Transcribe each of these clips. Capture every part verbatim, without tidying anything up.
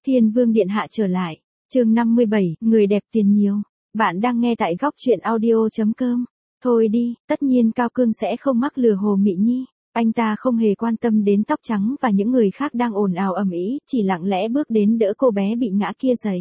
Thiên Vương Điện Hạ trở lại. Chương năm mươi bảy, người đẹp tiền nhiều. Bạn đang nghe tại góc truyện audio chấm com. Thôi đi, tất nhiên Cao Cương sẽ không mắc lừa Hồ Mị Nhi. Anh ta không hề quan tâm đến tóc trắng và những người khác đang ồn ào ầm ĩ, chỉ lặng lẽ bước đến đỡ cô bé bị ngã kia dậy.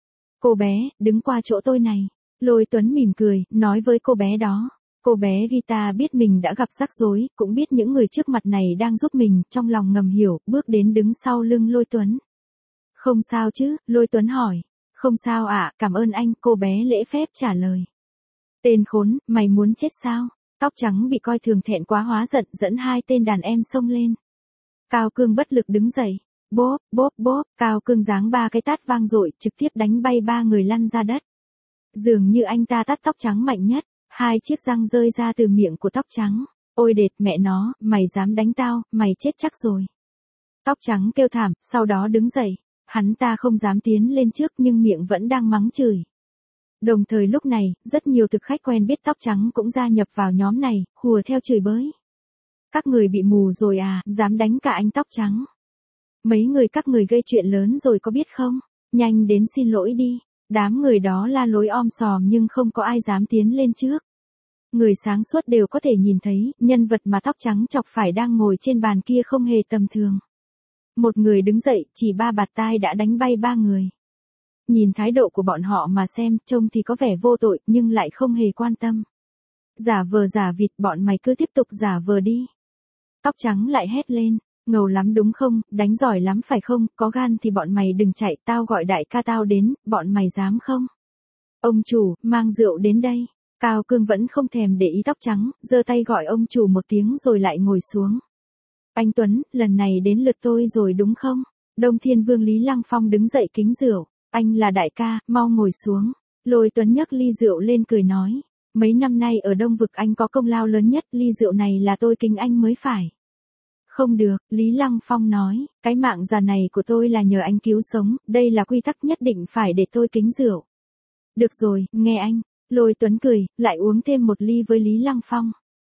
Cô bé, đứng qua chỗ tôi này. Lôi Tuấn mỉm cười, nói với cô bé đó. Cô bé Gita biết mình đã gặp rắc rối, cũng biết những người trước mặt này đang giúp mình, trong lòng ngầm hiểu, bước đến đứng sau lưng Lôi Tuấn. Không sao chứ, Lôi Tuấn hỏi. Không sao ạ, à, cảm ơn anh, cô bé lễ phép trả lời. Tên khốn, mày muốn chết sao? Tóc trắng bị coi thường thẹn quá hóa giận, dẫn hai tên đàn em xông lên. Cao Cương bất lực đứng dậy. Bốp, bốp, bốp, Cao Cương giáng ba cái tát vang dội, trực tiếp đánh bay ba người lăn ra đất. Dường như anh ta tát tóc trắng mạnh nhất, hai chiếc răng rơi ra từ miệng của tóc trắng. Ôi đệt mẹ nó, mày dám đánh tao, mày chết chắc rồi. Tóc trắng kêu thảm, sau đó đứng dậy. Hắn ta không dám tiến lên trước nhưng miệng vẫn đang mắng chửi. Đồng thời lúc này, rất nhiều thực khách quen biết tóc trắng cũng gia nhập vào nhóm này, hùa theo chửi bới. Các người bị mù rồi à, dám đánh cả anh tóc trắng. Mấy người các người gây chuyện lớn rồi có biết không? Nhanh đến xin lỗi đi. Đám người đó la lối om sòm nhưng không có ai dám tiến lên trước. Người sáng suốt đều có thể nhìn thấy, nhân vật mà tóc trắng chọc phải đang ngồi trên bàn kia không hề tầm thường. Một người đứng dậy, chỉ ba bạt tai đã đánh bay ba người. Nhìn thái độ của bọn họ mà xem, trông thì có vẻ vô tội, nhưng lại không hề quan tâm. Giả vờ giả vịt, bọn mày cứ tiếp tục giả vờ đi. Tóc trắng lại hét lên, ngầu lắm đúng không, đánh giỏi lắm phải không, có gan thì bọn mày đừng chạy, tao gọi đại ca tao đến, bọn mày dám không? Ông chủ, mang rượu đến đây. Cao Cương vẫn không thèm để ý tóc trắng, giơ tay gọi ông chủ một tiếng rồi lại ngồi xuống. Anh Tuấn, lần này đến lượt tôi rồi đúng không? Đông Thiên Vương Lý Lăng Phong đứng dậy kính rượu. Anh là đại ca, mau ngồi xuống. Lôi Tuấn nhấc ly rượu lên cười nói. Mấy năm nay ở Đông Vực anh có công lao lớn nhất, ly rượu này là tôi kính anh mới phải. Không được, Lý Lăng Phong nói, cái mạng già này của tôi là nhờ anh cứu sống, đây là quy tắc nhất định phải để tôi kính rượu. Được rồi, nghe anh. Lôi Tuấn cười, lại uống thêm một ly với Lý Lăng Phong.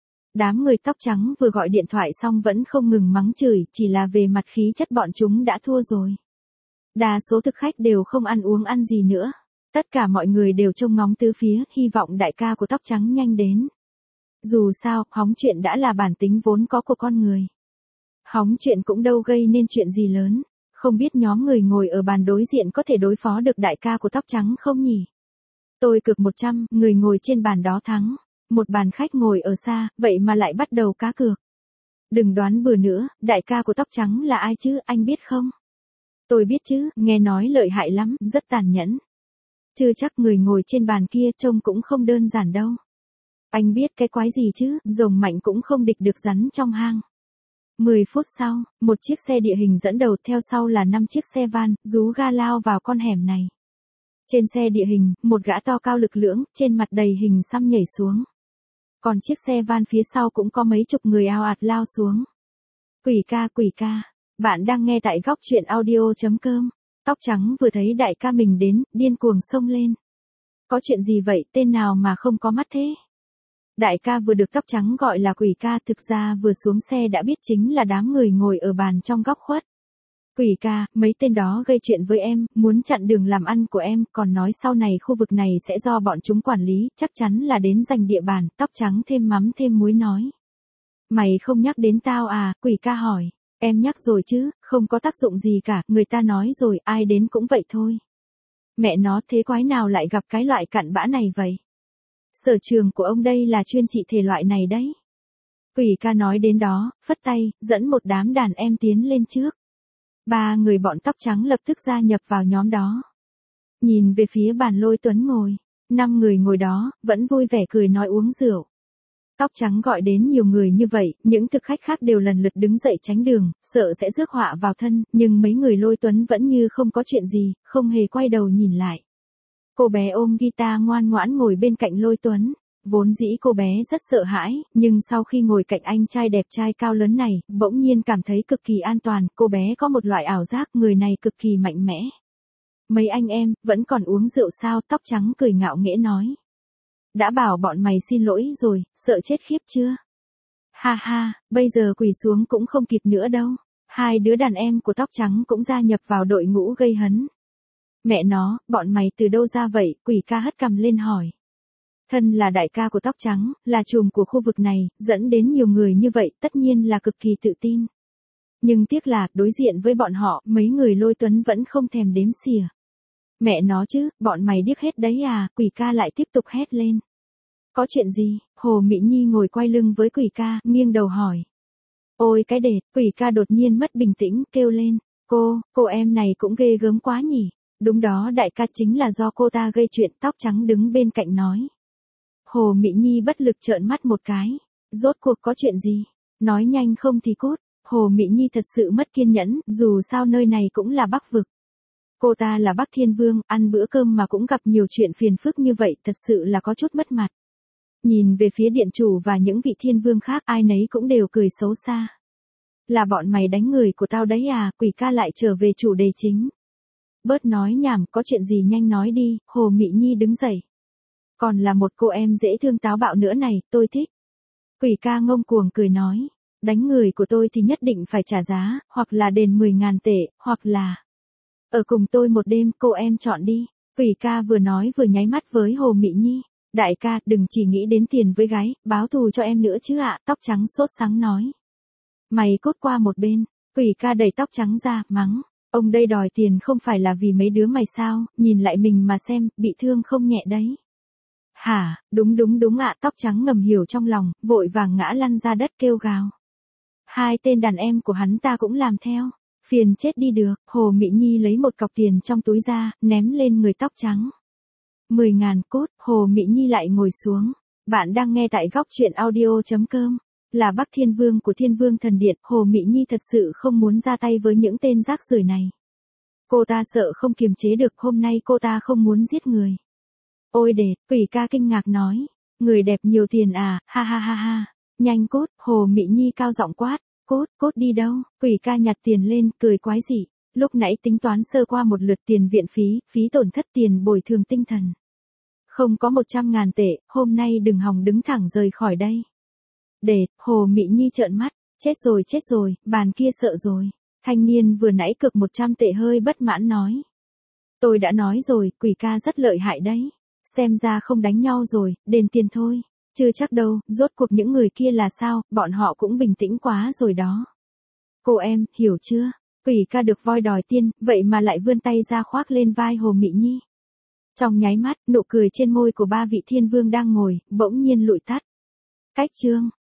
Đám người tóc trắng vừa gọi điện thoại xong vẫn không ngừng mắng chửi, chỉ là về mặt khí chất bọn chúng đã thua rồi. Đa số thực khách đều không ăn uống ăn gì nữa. Tất cả mọi người đều trông ngóng tứ phía, hy vọng đại ca của tóc trắng nhanh đến. Dù sao, hóng chuyện đã là bản tính vốn có của con người. Hóng chuyện cũng đâu gây nên chuyện gì lớn. Không biết nhóm người ngồi ở bàn đối diện có thể đối phó được đại ca của tóc trắng không nhỉ? Tôi cược một trăm, người ngồi trên bàn đó thắng. Một bàn khách ngồi ở xa, vậy mà lại bắt đầu cá cược. Đừng đoán bừa nữa, đại ca của tóc trắng là ai chứ, anh biết không? Tôi biết chứ, nghe nói lợi hại lắm, rất tàn nhẫn. Chưa chắc người ngồi trên bàn kia trông cũng không đơn giản đâu. Anh biết cái quái gì chứ, rồng mạnh cũng không địch được rắn trong hang. Mười phút sau, một chiếc xe địa hình dẫn đầu, theo sau là năm chiếc xe van, rú ga lao vào con hẻm này. Trên xe địa hình, một gã to cao lực lưỡng, trên mặt đầy hình xăm nhảy xuống. Còn chiếc xe van phía sau cũng có mấy chục người ào ạt lao xuống. Quỷ ca, quỷ ca. Bạn đang nghe tại góc truyện audio chấm com. Tóc trắng vừa thấy đại ca mình đến, điên cuồng xông lên. Có chuyện gì vậy, tên nào mà không có mắt thế? Đại ca vừa được tóc trắng gọi là quỷ ca, thực ra vừa xuống xe đã biết chính là đám người ngồi ở bàn trong góc khuất. Quỷ ca, mấy tên đó gây chuyện với em, muốn chặn đường làm ăn của em, còn nói sau này khu vực này sẽ do bọn chúng quản lý, chắc chắn là đến giành địa bàn, tóc trắng thêm mắm thêm muối nói. Mày không nhắc đến tao à, quỷ ca hỏi. Em nhắc rồi chứ, không có tác dụng gì cả, người ta nói rồi, ai đến cũng vậy thôi. Mẹ nó, thế quái nào lại gặp cái loại cặn bã này vậy? Sở trường của ông đây là chuyên trị thể loại này đấy. Quỷ ca nói đến đó, phất tay, dẫn một đám đàn em tiến lên trước. Ba người bọn tóc trắng lập tức gia nhập vào nhóm đó. Nhìn về phía bàn Lôi Tuấn ngồi, năm người ngồi đó, vẫn vui vẻ cười nói uống rượu. Tóc trắng gọi đến nhiều người như vậy, những thực khách khác đều lần lượt đứng dậy tránh đường, sợ sẽ rước họa vào thân, nhưng mấy người Lôi Tuấn vẫn như không có chuyện gì, không hề quay đầu nhìn lại. Cô bé ôm guitar ngoan ngoãn ngồi bên cạnh Lôi Tuấn. Vốn dĩ cô bé rất sợ hãi, nhưng sau khi ngồi cạnh anh trai đẹp trai cao lớn này, bỗng nhiên cảm thấy cực kỳ an toàn, cô bé có một loại ảo giác người này cực kỳ mạnh mẽ. Mấy anh em, vẫn còn uống rượu sao? Tóc trắng cười ngạo nghễ nói. Đã bảo bọn mày xin lỗi rồi, sợ chết khiếp chưa? Ha ha, bây giờ quỳ xuống cũng không kịp nữa đâu. Hai đứa đàn em của tóc trắng cũng gia nhập vào đội ngũ gây hấn. Mẹ nó, bọn mày từ đâu ra vậy? Quỷ ca hất cằm lên hỏi. Thân là đại ca của tóc trắng, là trùm của khu vực này, dẫn đến nhiều người như vậy, tất nhiên là cực kỳ tự tin. Nhưng tiếc là, đối diện với bọn họ, mấy người Lôi Tuấn vẫn không thèm đếm xỉa. Mẹ nó chứ, bọn mày điếc hết đấy à, quỷ ca lại tiếp tục hét lên. Có chuyện gì? Hồ Mỹ Nhi ngồi quay lưng với quỷ ca, nghiêng đầu hỏi. Ôi cái đệt, quỷ ca đột nhiên mất bình tĩnh, kêu lên. Cô, cô em này cũng ghê gớm quá nhỉ. Đúng đó, đại ca, chính là do cô ta gây chuyện. Tóc trắng đứng bên cạnh nói. Hồ Mỹ Nhi bất lực trợn mắt một cái. Rốt cuộc có chuyện gì? Nói nhanh không thì cút. Hồ Mỹ Nhi thật sự mất kiên nhẫn, dù sao nơi này cũng là Bắc vực. Cô ta là Bắc Thiên Vương, ăn bữa cơm mà cũng gặp nhiều chuyện phiền phức như vậy, thật sự là có chút mất mặt. Nhìn về phía điện chủ và những vị thiên vương khác, ai nấy cũng đều cười xấu xa. Là bọn mày đánh người của tao đấy à? Quỷ ca lại trở về chủ đề chính. Bớt nói nhảm, có chuyện gì nhanh nói đi. Hồ Mỹ Nhi đứng dậy. Còn là một cô em dễ thương táo bạo nữa này, tôi thích. Quỷ ca ngông cuồng cười nói. Đánh người của tôi thì nhất định phải trả giá, hoặc là đền mười ngàn tệ, hoặc là ở cùng tôi một đêm, cô em chọn đi. Quỷ ca vừa nói vừa nháy mắt với Hồ Mỹ Nhi. Đại ca, đừng chỉ nghĩ đến tiền với gái, báo thù cho em nữa chứ ạ. Tóc trắng sốt sắng nói. Mày cút qua một bên. Quỷ ca đẩy tóc trắng ra, mắng. Ông đây đòi tiền không phải là vì mấy đứa mày sao, nhìn lại mình mà xem, bị thương không nhẹ đấy. Hả, đúng đúng đúng ạ. Tóc trắng ngầm hiểu trong lòng, vội vàng ngã lăn ra đất kêu gào. Hai tên đàn em của hắn ta cũng làm theo. Phiền chết đi được. Hồ Mỹ Nhi lấy một cọc tiền trong túi ra, ném lên người tóc trắng. Mười ngàn cốt. Hồ Mỹ Nhi lại ngồi xuống. Bạn đang nghe tại góc truyện audio.com. Là Bắc Thiên Vương của Thiên Vương Thần Điện, Hồ Mỹ Nhi thật sự không muốn ra tay với những tên rác rưởi này. Cô ta sợ không kiềm chế được, hôm nay cô ta không muốn giết người. Ôi đệt, quỷ ca kinh ngạc nói. Người đẹp nhiều tiền à, ha ha ha ha. Nhanh cốt. Hồ Mỹ Nhi cao giọng quát. Cốt, cốt đi đâu? Quỷ ca nhặt tiền lên, cười quái dị. Lúc nãy tính toán sơ qua một lượt tiền viện phí, phí tổn thất tiền bồi thường tinh thần. Không có một trăm ngàn tệ, hôm nay đừng hòng đứng thẳng rời khỏi đây. Để, Hồ Mỹ Nhi trợn mắt. Chết rồi chết rồi, bàn kia sợ rồi. Thanh niên vừa nãy cực một trăm tệ hơi bất mãn nói. Tôi đã nói rồi, quỷ ca rất lợi hại đấy. Xem ra không đánh nhau rồi, đền tiền thôi. Chưa chắc đâu, rốt cuộc những người kia là sao, bọn họ cũng bình tĩnh quá rồi đó. Cô em, hiểu chưa? Quỷ ca được voi đòi tiên, vậy mà lại vươn tay ra khoác lên vai Hồ Mỹ Nhi. Trong nháy mắt, nụ cười trên môi của ba vị thiên vương đang ngồi, bỗng nhiên lụi tắt. Cách chương.